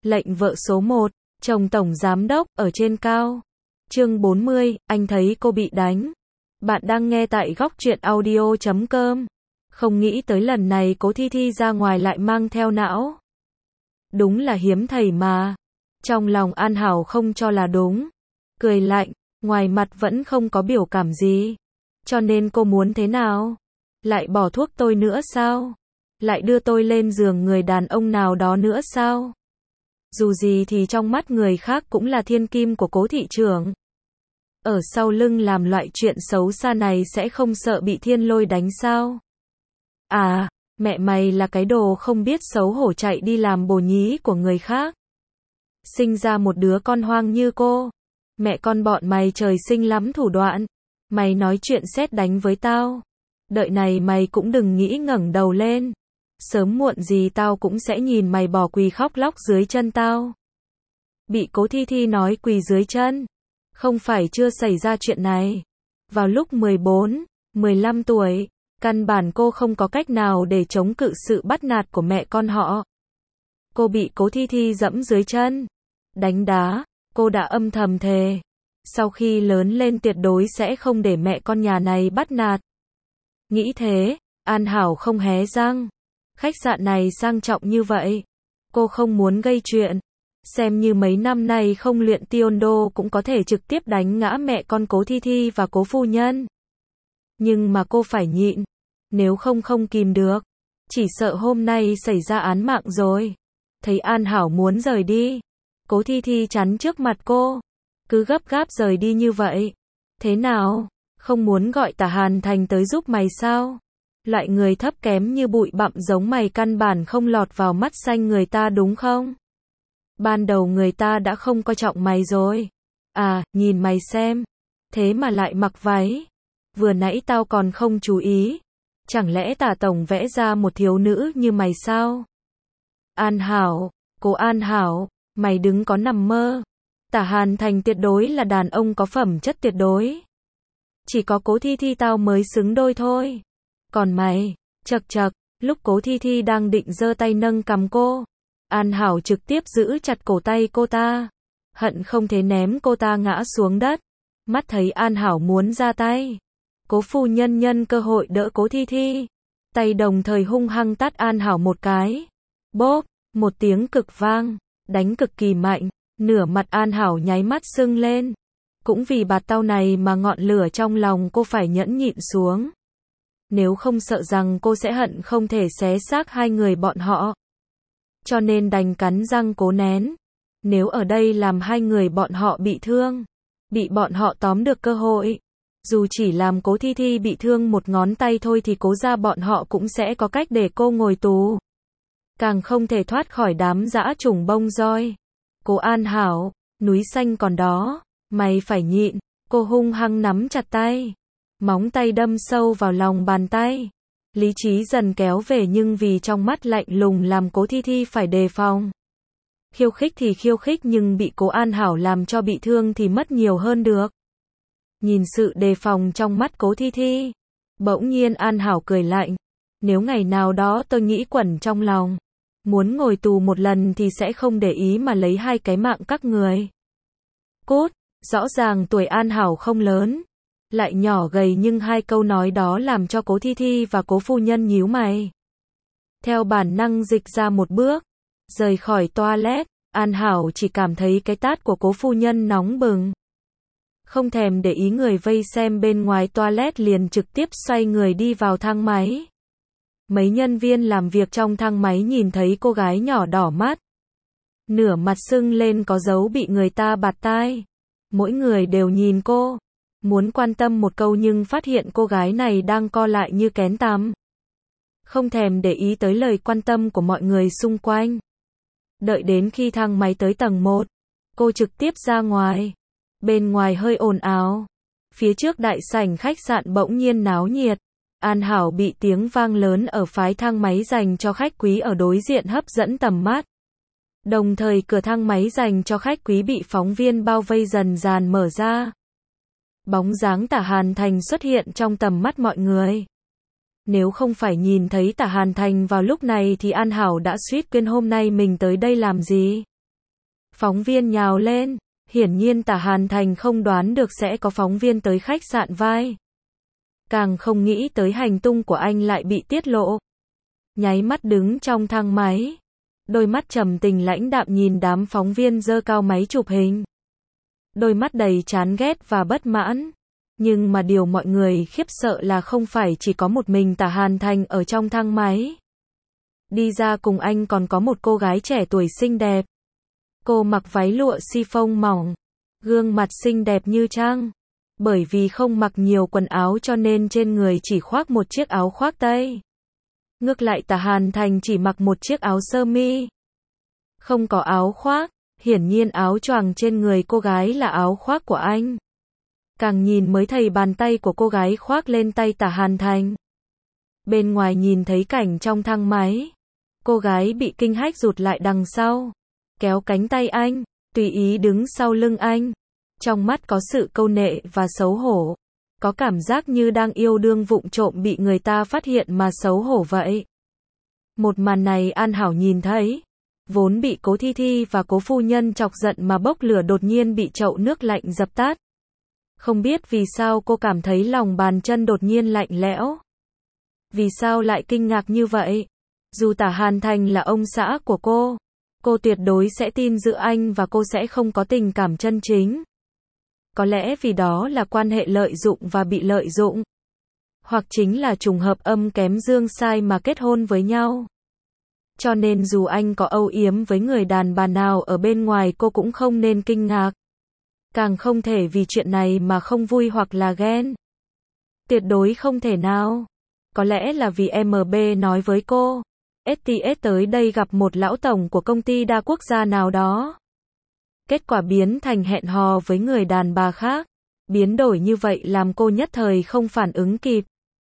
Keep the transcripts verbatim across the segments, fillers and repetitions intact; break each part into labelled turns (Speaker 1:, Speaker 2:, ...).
Speaker 1: Lệnh vợ số một, chồng tổng giám đốc, ở trên cao. Chương bốn mươi, anh thấy cô bị đánh. Bạn đang nghe tại góc truyện audio chấm com. Không nghĩ tới lần này Cố Thi Thi ra ngoài lại mang theo não. Đúng là hiếm thầy mà. Trong lòng An Hảo không cho là đúng. Cười lạnh, ngoài mặt vẫn không có biểu cảm gì. Cho nên cô muốn thế nào? Lại bỏ thuốc tôi nữa sao? Lại đưa tôi lên giường người đàn ông nào đó nữa sao? Dù gì thì trong mắt người khác cũng là thiên kim của Cố thị trưởng. Ở sau lưng làm loại chuyện xấu xa này sẽ không sợ bị thiên lôi đánh sao? À, mẹ mày là cái đồ không biết xấu hổ chạy đi làm bồ nhí của người khác. Sinh ra một đứa con hoang như cô. Mẹ con bọn mày trời sinh lắm thủ đoạn. Mày nói chuyện sét đánh với tao. Đợi này mày cũng đừng nghĩ ngẩng đầu lên. Sớm muộn gì tao cũng sẽ nhìn mày bỏ quỳ khóc lóc dưới chân tao. Bị Cố Thi Thi nói quỳ dưới chân. Không phải chưa xảy ra chuyện này. Vào lúc mười bốn, mười lăm tuổi, căn bản cô không có cách nào để chống cự sự bắt nạt của mẹ con họ. Cô bị Cố Thi Thi dẫm dưới chân, đánh đá, cô đã âm thầm thề. Sau khi lớn lên tuyệt đối sẽ không để mẹ con nhà này bắt nạt. Nghĩ thế, An Hảo không hé răng. Khách sạn này sang trọng như vậy. Cô không muốn gây chuyện. Xem như mấy năm nay không luyện taekwondo cũng có thể trực tiếp đánh ngã mẹ con Cố Thi Thi và Cố phu nhân. Nhưng mà cô phải nhịn. Nếu không không kìm được. Chỉ sợ hôm nay xảy ra án mạng rồi. Thấy An Hảo muốn rời đi. Cố Thi Thi chắn trước mặt cô. Cứ gấp gáp rời đi như vậy. Thế nào? Không muốn gọi Tả Hàn Thành tới giúp mày sao? Loại người thấp kém như bụi bặm giống mày căn bản không lọt vào mắt xanh người ta đúng không? Ban đầu người ta đã không coi trọng mày rồi. À, nhìn mày xem. Thế mà lại mặc váy. Vừa nãy tao còn không chú ý. Chẳng lẽ Tả tổng vẽ ra một thiếu nữ như mày sao? An Hảo, Cố An Hảo, mày đừng có nằm mơ. Tả Hàn Thành tuyệt đối là đàn ông có phẩm chất tuyệt đối. Chỉ có Cố Thi Thi tao mới xứng đôi thôi. Còn mày, chậc chậc, lúc Cố Thi Thi đang định giơ tay nâng cằm cô, An Hảo trực tiếp giữ chặt cổ tay cô ta, hận không thể ném cô ta ngã xuống đất. Mắt thấy An Hảo muốn ra tay, Cố phu nhân nhân cơ hội đỡ Cố Thi Thi, tay đồng thời hung hăng tát An Hảo một cái. Bốp, một tiếng cực vang, đánh cực kỳ mạnh, nửa mặt An Hảo nháy mắt sưng lên. Cũng vì bạt tao này mà ngọn lửa trong lòng cô phải nhẫn nhịn xuống. Nếu không sợ rằng cô sẽ hận không thể xé xác hai người bọn họ. Cho nên đành cắn răng cố nén. Nếu ở đây làm hai người bọn họ bị thương, bị bọn họ tóm được cơ hội, dù chỉ làm Cố Thi Thi bị thương một ngón tay thôi thì Cố gia bọn họ cũng sẽ có cách để cô ngồi tù. Càng không thể thoát khỏi đám dã trùng bông roi. Cố An Hảo, núi xanh còn đó, mày phải nhịn. Cô hung hăng nắm chặt tay. Móng tay đâm sâu vào lòng bàn tay. Lý trí dần kéo về nhưng vì trong mắt lạnh lùng làm Cố Thi Thi phải đề phòng. Khiêu khích thì khiêu khích nhưng bị Cố An Hảo làm cho bị thương thì mất nhiều hơn được. Nhìn sự đề phòng trong mắt Cố Thi Thi, bỗng nhiên An Hảo cười lạnh. Nếu ngày nào đó tôi nghĩ quẩn trong lòng, muốn ngồi tù một lần thì sẽ không để ý mà lấy hai cái mạng các người. Cút, rõ ràng tuổi An Hảo không lớn. Lại nhỏ gầy nhưng hai câu nói đó làm cho Cố Thi Thi và Cố phu nhân nhíu mày. Theo bản năng dịch ra một bước, rời khỏi toilet, An Hảo chỉ cảm thấy cái tát của Cố phu nhân nóng bừng. Không thèm để ý người vây xem bên ngoài toilet liền trực tiếp xoay người đi vào thang máy. Mấy nhân viên làm việc trong thang máy nhìn thấy cô gái nhỏ đỏ mắt. Nửa mặt sưng lên có dấu bị người ta bạt tai. Mỗi người đều nhìn cô. Muốn quan tâm một câu nhưng phát hiện cô gái này đang co lại như kén tằm. Không thèm để ý tới lời quan tâm của mọi người xung quanh. Đợi đến khi thang máy tới tầng một, cô trực tiếp ra ngoài. Bên ngoài hơi ồn ào. Phía trước đại sảnh khách sạn bỗng nhiên náo nhiệt. An Hảo bị tiếng vang lớn ở phái thang máy dành cho khách quý ở đối diện hấp dẫn tầm mắt. Đồng thời cửa thang máy dành cho khách quý bị phóng viên bao vây dần dàn mở ra. Bóng dáng Tả Hàn Thành xuất hiện trong tầm mắt mọi người. Nếu không phải nhìn thấy Tả Hàn Thành vào lúc này thì An Hảo đã suýt quên hôm nay mình tới đây làm gì. Phóng viên nhào lên. Hiển nhiên Tả Hàn Thành không đoán được sẽ có phóng viên tới khách sạn vai. Càng không nghĩ tới hành tung của anh lại bị tiết lộ. Nháy mắt đứng trong thang máy. Đôi mắt trầm tình lãnh đạm nhìn đám phóng viên giơ cao máy chụp hình. Đôi mắt đầy chán ghét và bất mãn. Nhưng mà điều mọi người khiếp sợ là không phải chỉ có một mình Tả Hàn Thành ở trong thang máy. Đi ra cùng anh còn có một cô gái trẻ tuổi xinh đẹp. Cô mặc váy lụa chiffon mỏng. Gương mặt xinh đẹp như trăng. Bởi vì không mặc nhiều quần áo cho nên trên người chỉ khoác một chiếc áo khoác tây. Ngược lại Tả Hàn Thành chỉ mặc một chiếc áo sơ mi. Không có áo khoác. Hiển nhiên áo choàng trên người cô gái là áo khoác của anh. Càng nhìn mới thấy bàn tay của cô gái khoác lên tay Tả Hàn Thành. Bên ngoài nhìn thấy cảnh trong thang máy. Cô gái bị kinh hách rụt lại đằng sau. Kéo cánh tay anh, tùy ý đứng sau lưng anh. Trong mắt có sự câu nệ và xấu hổ. Có cảm giác như đang yêu đương vụng trộm bị người ta phát hiện mà xấu hổ vậy. Một màn này An Hảo nhìn thấy. Vốn bị Cố Thi Thi và Cố phu nhân chọc giận mà bốc lửa đột nhiên bị chậu nước lạnh dập tắt. Không biết vì sao cô cảm thấy lòng bàn chân đột nhiên lạnh lẽo. Vì sao lại kinh ngạc như vậy? Dù Tả Hàn Thành là ông xã của cô, cô tuyệt đối sẽ tin giữa anh và cô sẽ không có tình cảm chân chính. Có lẽ vì đó là quan hệ lợi dụng và bị lợi dụng. Hoặc chính là trùng hợp âm kém dương sai mà kết hôn với nhau. Cho nên dù anh có âu yếm với người đàn bà nào ở bên ngoài cô cũng không nên kinh ngạc. Càng không thể vì chuyện này mà không vui hoặc là ghen. Tuyệt đối không thể nào. Có lẽ là vì em bê nói với cô. ét tê ét tới đây gặp một lão tổng của công ty đa quốc gia nào đó. Kết quả biến thành hẹn hò với người đàn bà khác. Biến đổi như vậy làm cô nhất thời không phản ứng kịp.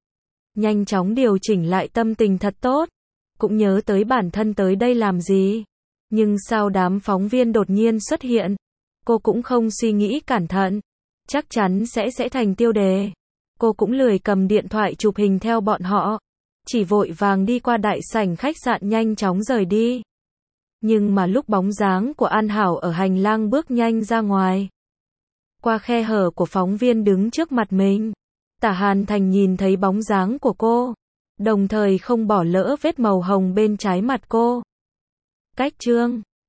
Speaker 1: Nhanh chóng điều chỉnh lại tâm tình thật tốt. Cũng nhớ tới bản thân tới đây làm gì. Nhưng sao đám phóng viên đột nhiên xuất hiện. Cô cũng không suy nghĩ cẩn thận. Chắc chắn sẽ sẽ thành tiêu đề. Cô cũng lười cầm điện thoại chụp hình theo bọn họ. Chỉ vội vàng đi qua đại sảnh khách sạn nhanh chóng rời đi. Nhưng mà lúc bóng dáng của An Hảo ở hành lang bước nhanh ra ngoài. Qua khe hở của phóng viên đứng trước mặt mình. Tả Hàn Thành nhìn thấy bóng dáng của cô. Đồng thời không bỏ lỡ vết màu hồng bên trái mặt cô. Cách chương